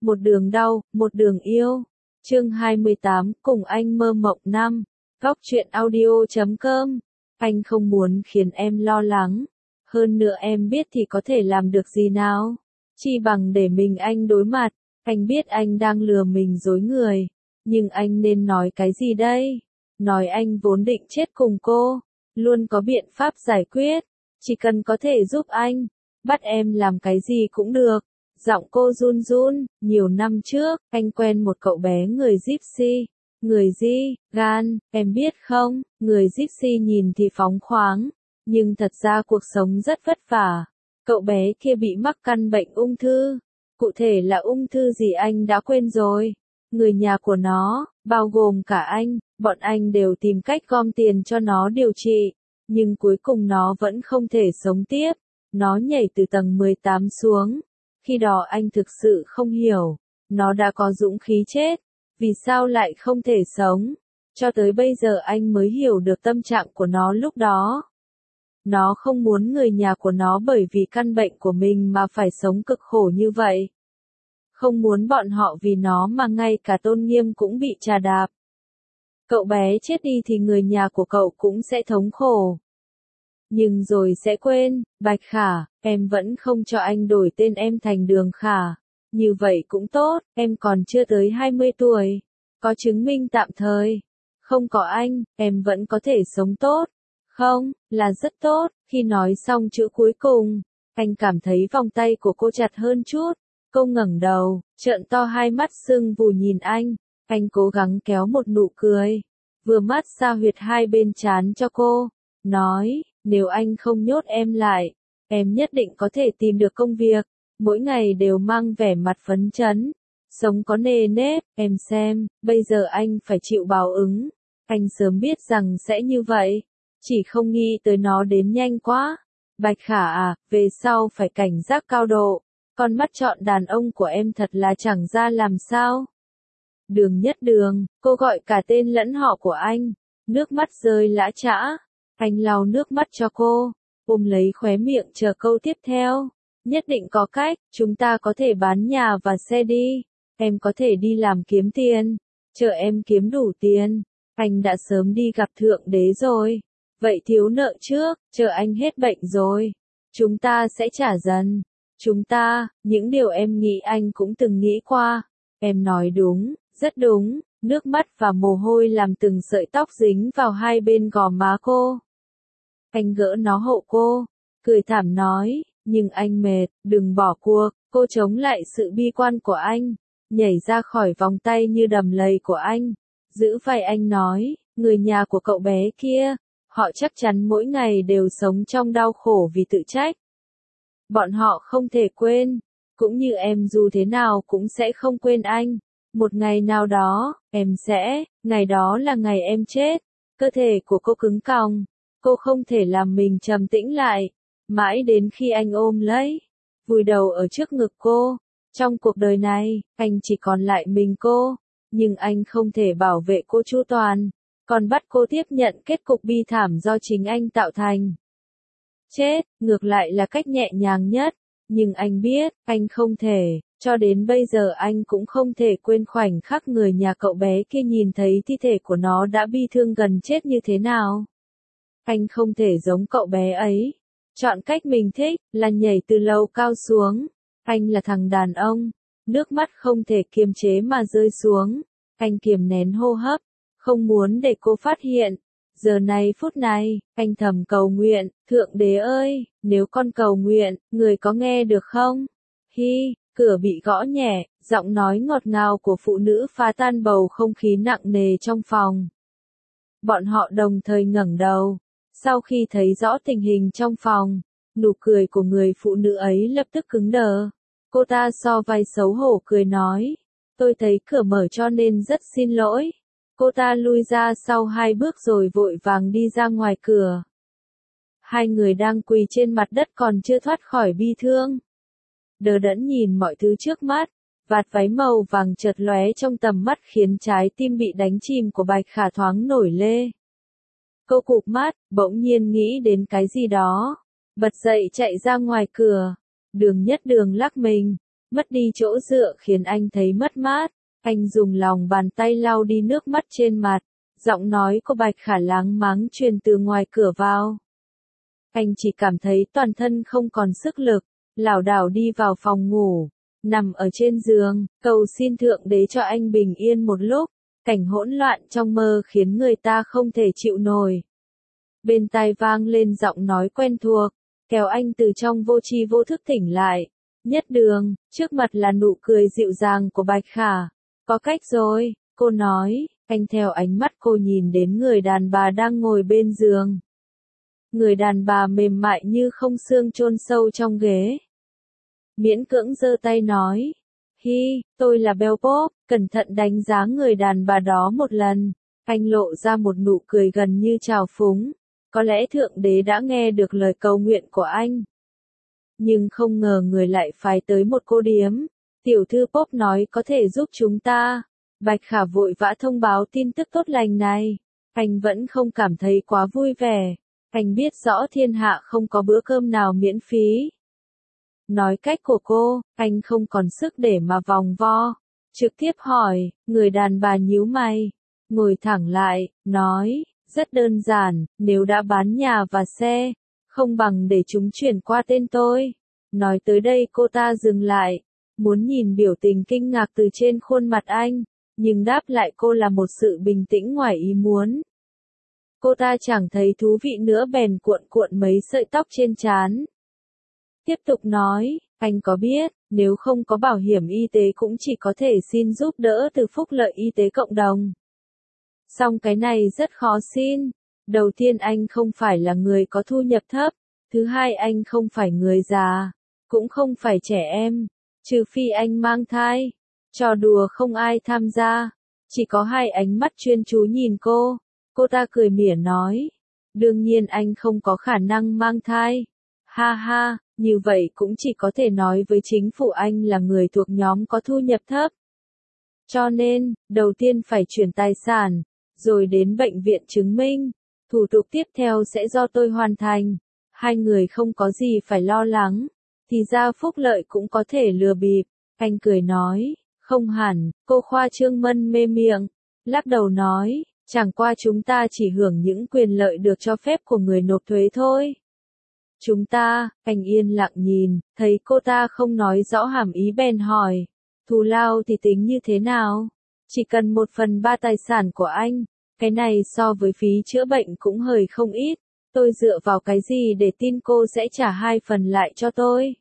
một đường đau, một đường yêu. Chương 28, cùng anh mơ mộng năm. Góc truyện audio.com. Anh không muốn khiến em lo lắng. Hơn nữa em biết thì có thể làm được gì nào? Chi bằng để mình anh đối mặt. Anh biết anh đang lừa mình dối người. Nhưng anh nên nói cái gì đây? Nói anh vốn định chết cùng cô. Luôn có biện pháp giải quyết. Chỉ cần có thể giúp anh. Bắt em làm cái gì cũng được. Giọng cô run run. Nhiều năm trước, anh quen một cậu bé người Gypsy. Người Di, gan, em biết không, người Gypsy nhìn thì phóng khoáng. Nhưng thật ra cuộc sống rất vất vả. Cậu bé kia bị mắc căn bệnh ung thư. Cụ thể là ung thư gì anh đã quên rồi. Người nhà của nó, bao gồm cả anh, bọn anh đều tìm cách gom tiền cho nó điều trị. Nhưng cuối cùng nó vẫn không thể sống tiếp. Nó nhảy từ tầng 18 xuống. Khi đó anh thực sự không hiểu. Nó đã có dũng khí chết. Vì sao lại không thể sống? Cho tới bây giờ anh mới hiểu được tâm trạng của nó lúc đó. Nó không muốn người nhà của nó bởi vì căn bệnh của mình mà phải sống cực khổ như vậy. Không muốn bọn họ vì nó mà ngay cả tôn nghiêm cũng bị chà đạp. Cậu bé chết đi thì người nhà của cậu cũng sẽ thống khổ. Nhưng rồi sẽ quên, Bạch Khả, em vẫn không cho anh đổi tên em thành Đường Khả. Như vậy cũng tốt, em còn chưa tới 20 tuổi. Có chứng minh tạm thời. Không có anh, em vẫn có thể sống tốt. Không, là rất tốt. Khi nói xong chữ cuối cùng, anh cảm thấy vòng tay của cô chặt hơn chút. Cô ngẩng đầu, trợn to hai mắt sưng vù nhìn anh. Anh cố gắng kéo một nụ cười. Vừa mát xa huyệt hai bên trán cho cô. Nói, nếu anh không nhốt em lại, em nhất định có thể tìm được công việc. Mỗi ngày đều mang vẻ mặt phấn chấn. Sống có nề nếp, em xem, bây giờ anh phải chịu báo ứng. Anh sớm biết rằng sẽ như vậy. Chỉ không nghĩ tới nó đến nhanh quá. Bạch Khả à, về sau phải cảnh giác cao độ. Con mắt chọn đàn ông của em thật là chẳng ra làm sao. Đường Nhất Đường, cô gọi cả tên lẫn họ của anh. Nước mắt rơi lã chã. Anh lau nước mắt cho cô. Ôm lấy khóe miệng chờ câu tiếp theo. Nhất định có cách, chúng ta có thể bán nhà và xe đi. Em có thể đi làm kiếm tiền. Chờ em kiếm đủ tiền. Anh đã sớm đi gặp Thượng Đế rồi. Vậy thiếu nợ trước, chờ anh hết bệnh rồi. Chúng ta sẽ trả dần. Chúng ta, những điều em nghĩ anh cũng từng nghĩ qua. Em nói đúng, rất đúng. Nước mắt và mồ hôi làm từng sợi tóc dính vào hai bên gò má cô. Anh gỡ nó hộ cô. Cười thảm nói. Nhưng anh mệt, đừng bỏ cuộc. Cô chống lại sự bi quan của anh. Nhảy ra khỏi vòng tay như đầm lầy của anh. Giữ vai anh nói, người nhà của cậu bé kia, họ chắc chắn mỗi ngày đều sống trong đau khổ vì tự trách. Bọn họ không thể quên, cũng như em dù thế nào cũng sẽ không quên anh. Một ngày nào đó, em sẽ, ngày đó là ngày em chết. Cơ thể của cô cứng còng, cô không thể làm mình trầm tĩnh lại. Mãi đến khi anh ôm lấy, vùi đầu ở trước ngực cô. Trong cuộc đời này, anh chỉ còn lại mình cô. Nhưng anh không thể bảo vệ cô chu toàn, còn bắt cô tiếp nhận kết cục bi thảm do chính anh tạo thành. Chết, ngược lại là cách nhẹ nhàng nhất, nhưng anh biết, anh không thể, cho đến bây giờ anh cũng không thể quên khoảnh khắc người nhà cậu bé kia nhìn thấy thi thể của nó đã bi thương gần chết như thế nào. Anh không thể giống cậu bé ấy, chọn cách mình thích, là nhảy từ lầu cao xuống. Anh là thằng đàn ông. Nước mắt không thể kiềm chế mà rơi xuống. Anh kiềm nén hô hấp, không muốn để cô phát hiện. Giờ này phút này, anh thầm cầu nguyện, Thượng Đế ơi, nếu con cầu nguyện, người có nghe được không? Hi, cửa bị gõ nhẹ, giọng nói ngọt ngào của phụ nữ phá tan bầu không khí nặng nề trong phòng. Bọn họ đồng thời ngẩng đầu. Sau khi thấy rõ tình hình trong phòng, nụ cười của người phụ nữ ấy lập tức cứng đờ. Cô ta so vai xấu hổ cười nói. Tôi thấy cửa mở cho nên rất xin lỗi. Cô ta lui ra sau 2 bước rồi vội vàng đi ra ngoài cửa. Hai người đang quỳ trên mặt đất còn chưa thoát khỏi bi thương. Đờ đẫn nhìn mọi thứ trước mắt. Vạt váy màu vàng chợt lóe trong tầm mắt khiến trái tim bị đánh chìm của Bạch Khả thoáng nổi lê. Cô cụp mắt, bỗng nhiên nghĩ đến cái gì đó. Bật dậy chạy ra ngoài cửa. Đường Nhất Đường lắc mình. mất đi chỗ dựa khiến anh thấy mất mát. Anh dùng lòng bàn tay lau đi nước mắt trên mặt. Giọng nói của Bạch Khả láng máng truyền từ ngoài cửa vào. Anh chỉ cảm thấy toàn thân không còn sức lực, lảo đảo đi vào phòng ngủ, nằm ở trên giường, cầu xin Thượng Đế cho anh bình yên một lúc. Cảnh hỗn loạn trong mơ khiến người ta không thể chịu nổi. Bên tai vang lên giọng nói quen thuộc, kéo anh từ trong vô tri vô thức tỉnh lại. Nhất Đường, trước mặt là nụ cười dịu dàng của Bạch Khả. Có cách rồi, cô nói, anh theo ánh mắt cô nhìn đến người đàn bà đang ngồi bên giường. Người đàn bà mềm mại như không xương chôn sâu trong ghế. Miễn cưỡng giơ tay nói, hi, tôi là Bell Pop, cẩn thận đánh giá người đàn bà đó một lần. Anh lộ ra một nụ cười gần như trào phúng. Có lẽ Thượng Đế đã nghe được lời cầu nguyện của anh. Nhưng không ngờ người lại phái tới một cô điếm. Tiểu thư Pop nói có thể giúp chúng ta. Bạch Khả vội vã thông báo tin tức tốt lành này. Anh vẫn không cảm thấy quá vui vẻ. Anh biết rõ thiên hạ không có bữa cơm nào miễn phí. Nói cách của cô, anh không còn sức để mà vòng vo. Trực tiếp hỏi, người đàn bà nhíu mày. Ngồi thẳng lại, nói, rất đơn giản, nếu đã bán nhà và xe, không bằng để chúng chuyển qua tên tôi. Nói tới đây cô ta dừng lại, muốn nhìn biểu tình kinh ngạc từ trên khuôn mặt anh, nhưng đáp lại cô là một sự bình tĩnh ngoài ý muốn. Cô ta chẳng thấy thú vị nữa bèn cuộn cuộn mấy sợi tóc trên trán. Tiếp tục nói, anh có biết, nếu không có bảo hiểm y tế cũng chỉ có thể xin giúp đỡ từ phúc lợi y tế cộng đồng. Song cái này rất khó xin. Đầu tiên anh không phải là người có thu nhập thấp. Thứ hai anh không phải người già. Cũng không phải trẻ em. Trừ phi anh mang thai. Trò đùa không ai tham gia. Chỉ có hai ánh mắt chuyên chú nhìn cô. Cô ta cười mỉa nói. Đương nhiên anh không có khả năng mang thai. Ha ha, như vậy cũng chỉ có thể nói với chính phủ anh là người thuộc nhóm có thu nhập thấp. Cho nên, đầu tiên phải chuyển tài sản, rồi đến bệnh viện chứng minh. Thủ tục tiếp theo sẽ do tôi hoàn thành. Hai người không có gì phải lo lắng. Thì ra phúc lợi cũng có thể lừa bịp. Anh cười nói, không hẳn, cô Khoa Trương Mân mê miệng. Lắc đầu nói, chẳng qua chúng ta chỉ hưởng những quyền lợi được cho phép của người nộp thuế thôi. Chúng ta, anh yên lặng nhìn, thấy cô ta không nói rõ hàm ý bèn hỏi. Thù lao thì tính như thế nào? Chỉ cần 1/3 tài sản của anh. Cái này so với phí chữa bệnh cũng hời không ít. Tôi dựa vào cái gì để tin cô sẽ trả 2 phần lại cho tôi?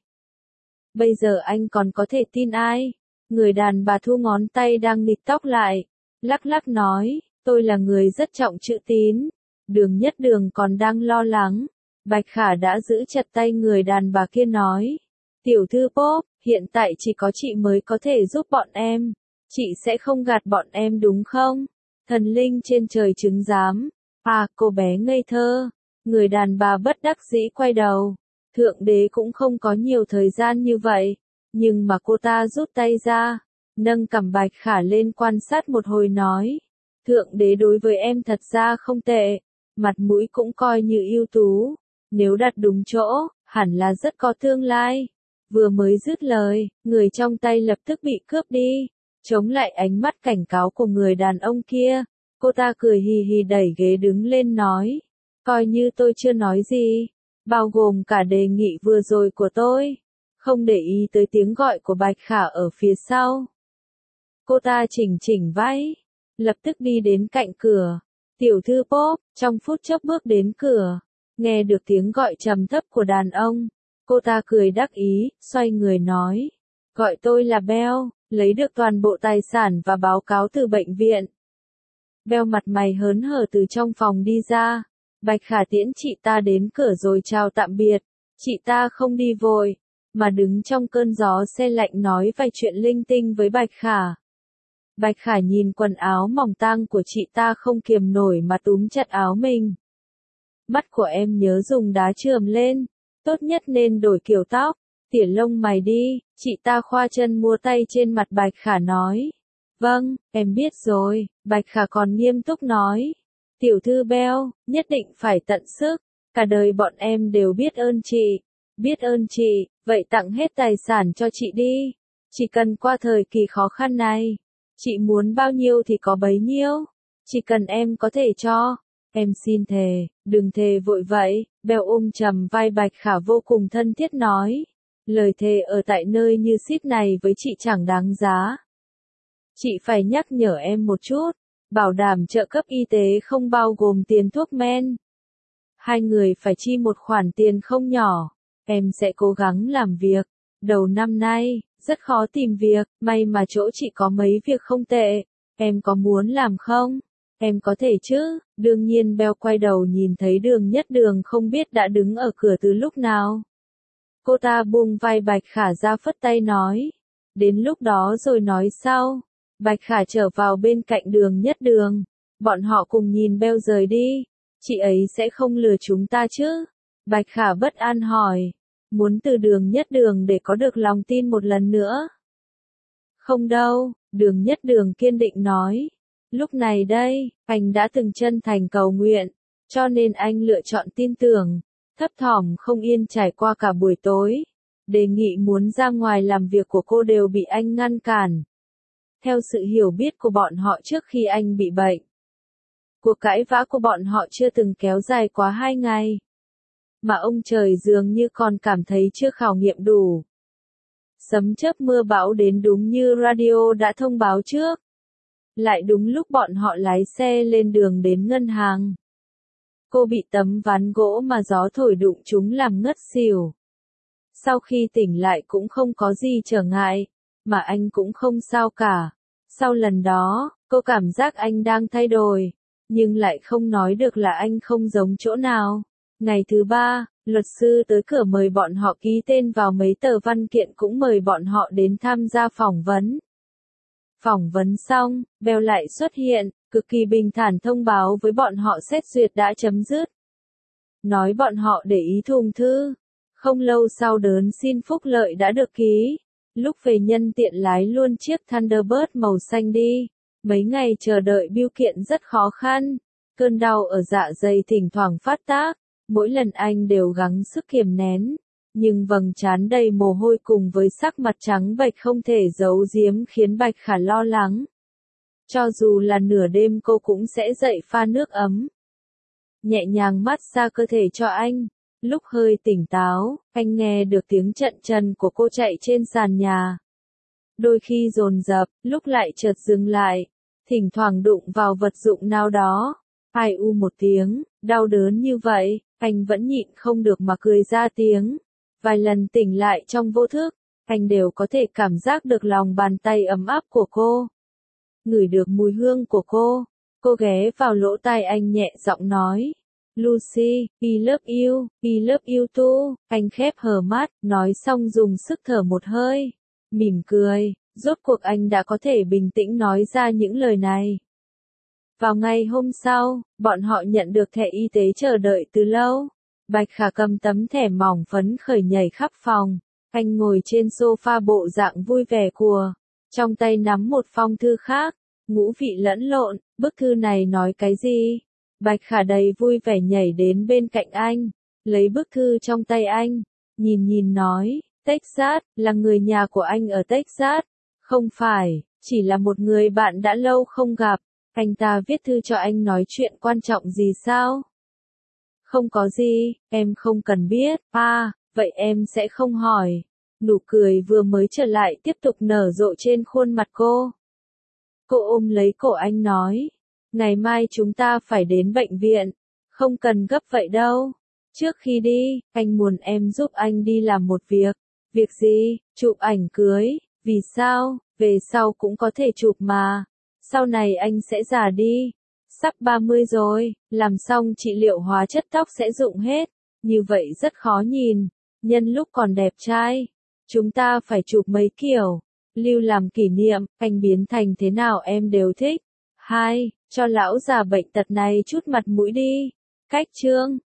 Bây giờ anh còn có thể tin ai? Người đàn bà thu ngón tay đang nịt tóc lại. Lắc lắc nói, tôi là người rất trọng chữ tín. Nhất Đường còn đang lo lắng. Bạch Khả đã giữ chặt tay người đàn bà kia nói. Tiểu thư Pop, hiện tại chỉ có chị mới có thể giúp bọn em. Chị sẽ không gạt bọn em đúng không? Thần linh trên trời chứng giám. À, cô bé ngây thơ. Người đàn bà bất đắc dĩ quay đầu. Thượng Đế cũng không có nhiều thời gian như vậy. Nhưng mà cô ta rút tay ra. Nâng cằm Bạch Khả lên quan sát một hồi nói. Thượng Đế đối với em thật ra không tệ. Mặt mũi cũng coi như ưu tú. Nếu đặt đúng chỗ, hẳn là rất có tương lai. Vừa mới dứt lời, người trong tay lập tức bị cướp đi. Chống lại ánh mắt cảnh cáo của người đàn ông kia. Cô ta cười hì hì đẩy ghế đứng lên nói. Coi như tôi chưa nói gì. Bao gồm cả đề nghị vừa rồi của tôi. Không để ý tới tiếng gọi của Bạch Khả ở phía sau. Cô ta chỉnh chỉnh váy. Lập tức đi đến cạnh cửa. Tiểu thư Pop, trong phút chốc bước đến cửa. Nghe được tiếng gọi trầm thấp của đàn ông. Cô ta cười đắc ý, xoay người nói. Gọi tôi là Bell, lấy được toàn bộ tài sản và báo cáo từ bệnh viện. Bell mặt mày hớn hở từ trong phòng đi ra. Bạch Khả tiễn chị ta đến cửa rồi chào tạm biệt. Chị ta không đi vội, mà đứng trong cơn gió se lạnh nói vài chuyện linh tinh với Bạch Khả. Bạch Khả nhìn quần áo mỏng tang của chị ta không kiềm nổi mà túm chặt áo mình. Mắt của em nhớ dùng đá chườm lên. Tốt nhất nên đổi kiểu tóc. Tỉa lông mày đi. Chị ta khoa chân múa tay trên mặt Bạch Khả nói. Vâng, em biết rồi. Bạch Khả còn nghiêm túc nói. Tiểu thư Bell, nhất định phải tận sức. Cả đời bọn em đều biết ơn chị. Biết ơn chị, vậy tặng hết tài sản cho chị đi. Chỉ cần qua thời kỳ khó khăn này, chị muốn bao nhiêu thì có bấy nhiêu. Chỉ cần em có thể cho. Em xin thề, đừng thề vội vậy. Bèo ôm chầm vai Bạch Khả vô cùng thân thiết nói. Lời thề ở tại nơi như ship này với chị chẳng đáng giá. Chị phải nhắc nhở em một chút. Bảo đảm trợ cấp y tế không bao gồm tiền thuốc men. Hai người phải chi một khoản tiền không nhỏ. Em sẽ cố gắng làm việc. Đầu năm nay, rất khó tìm việc, may mà chỗ chị có mấy việc không tệ. Em có muốn làm không? Em có thể chứ? Đương nhiên Beo quay đầu nhìn thấy Đường Nhất Đường không biết đã đứng ở cửa từ lúc nào. Cô ta buông vai Bạch Khả ra phất tay nói. Đến lúc đó rồi nói sau. Bạch Khả trở vào bên cạnh Đường Nhất Đường. Bọn họ cùng nhìn Beo rời đi. Chị ấy sẽ không lừa chúng ta chứ? Bạch Khả bất an hỏi. Muốn từ Đường Nhất Đường để có được lòng tin một lần nữa. Không đâu, Đường Nhất Đường kiên định nói. Lúc này đây, anh đã từng chân thành cầu nguyện, cho nên anh lựa chọn tin tưởng, thấp thỏm không yên trải qua cả buổi tối. Đề nghị muốn ra ngoài làm việc của cô đều bị anh ngăn cản. Theo sự hiểu biết của bọn họ trước khi anh bị bệnh, cuộc cãi vã của bọn họ chưa từng kéo dài quá 2 ngày. Mà ông trời dường như còn cảm thấy chưa khảo nghiệm đủ. Sấm chớp mưa bão đến đúng như radio đã thông báo trước. Lại đúng lúc bọn họ lái xe lên đường đến ngân hàng. Cô bị tấm ván gỗ mà gió thổi đụng chúng làm ngất xỉu. Sau khi tỉnh lại cũng không có gì trở ngại, mà anh cũng không sao cả. Sau lần đó, cô cảm giác anh đang thay đổi, nhưng lại không nói được là anh không giống chỗ nào. Ngày thứ 3, luật sư tới cửa mời bọn họ ký tên vào mấy tờ văn kiện cũng mời bọn họ đến tham gia phỏng vấn. Phỏng vấn xong, Beo lại xuất hiện, cực kỳ bình thản thông báo với bọn họ xét duyệt đã chấm dứt. Nói bọn họ để ý thùng thư. Không lâu sau đơn xin phúc lợi đã được ký. Lúc về nhân tiện lái luôn chiếc Thunderbird màu xanh đi. Mấy ngày chờ đợi bưu kiện rất khó khăn. Cơn đau ở dạ dày thỉnh thoảng phát tác. Mỗi lần anh đều gắng sức kiềm nén. Nhưng vầng trán đầy mồ hôi cùng với sắc mặt trắng bệch không thể giấu giếm khiến Bạch Khả lo lắng. Cho dù là nửa đêm cô cũng sẽ dậy pha nước ấm. Nhẹ nhàng massage cơ thể cho anh. Lúc hơi tỉnh táo, anh nghe được tiếng trận chân của cô chạy trên sàn nhà. Đôi khi dồn dập, lúc lại chợt dừng lại. Thỉnh thoảng đụng vào vật dụng nào đó. Ai u một tiếng, đau đớn như vậy, anh vẫn nhịn không được mà cười ra tiếng. Vài lần tỉnh lại trong vô thức, anh đều có thể cảm giác được lòng bàn tay ấm áp của cô. Ngửi được mùi hương của cô ghé vào lỗ tai anh nhẹ giọng nói. Lucy, I love you too. Anh khép hờ mắt, nói xong dùng sức thở một hơi. Mỉm cười, rốt cuộc anh đã có thể bình tĩnh nói ra những lời này. Vào ngày hôm sau, bọn họ nhận được thẻ y tế chờ đợi từ lâu. Bạch Khả cầm tấm thẻ mỏng phấn khởi nhảy khắp phòng. Anh ngồi trên sofa bộ dạng vui vẻ của. Trong tay nắm một phong thư khác. Ngũ vị lẫn lộn, bức thư này nói cái gì? Bạch Khả đầy vui vẻ nhảy đến bên cạnh anh. Lấy bức thư trong tay anh. Nhìn nói, Texas, là người nhà của anh ở Texas. Không phải, chỉ là một người bạn đã lâu không gặp. Anh ta viết thư cho anh nói chuyện quan trọng gì sao? Không có gì, em không cần biết. Vậy em sẽ không hỏi. Nụ cười vừa mới trở lại tiếp tục nở rộ trên khuôn mặt cô. Cô ôm lấy cổ anh nói. Ngày mai chúng ta phải đến bệnh viện. Không cần gấp vậy đâu. Trước khi đi, anh muốn em giúp anh đi làm một việc. Việc gì? Chụp ảnh cưới. Vì sao? Về sau cũng có thể chụp mà. Sau này anh sẽ già đi. Sắp 30 rồi, làm xong trị liệu hóa chất tóc sẽ rụng hết. Như vậy rất khó nhìn. Nhân lúc còn đẹp trai. Chúng ta phải chụp mấy kiểu. Lưu làm kỷ niệm, anh biến thành thế nào em đều thích. 2. Cho lão già bệnh tật này chút mặt mũi đi. Cách chương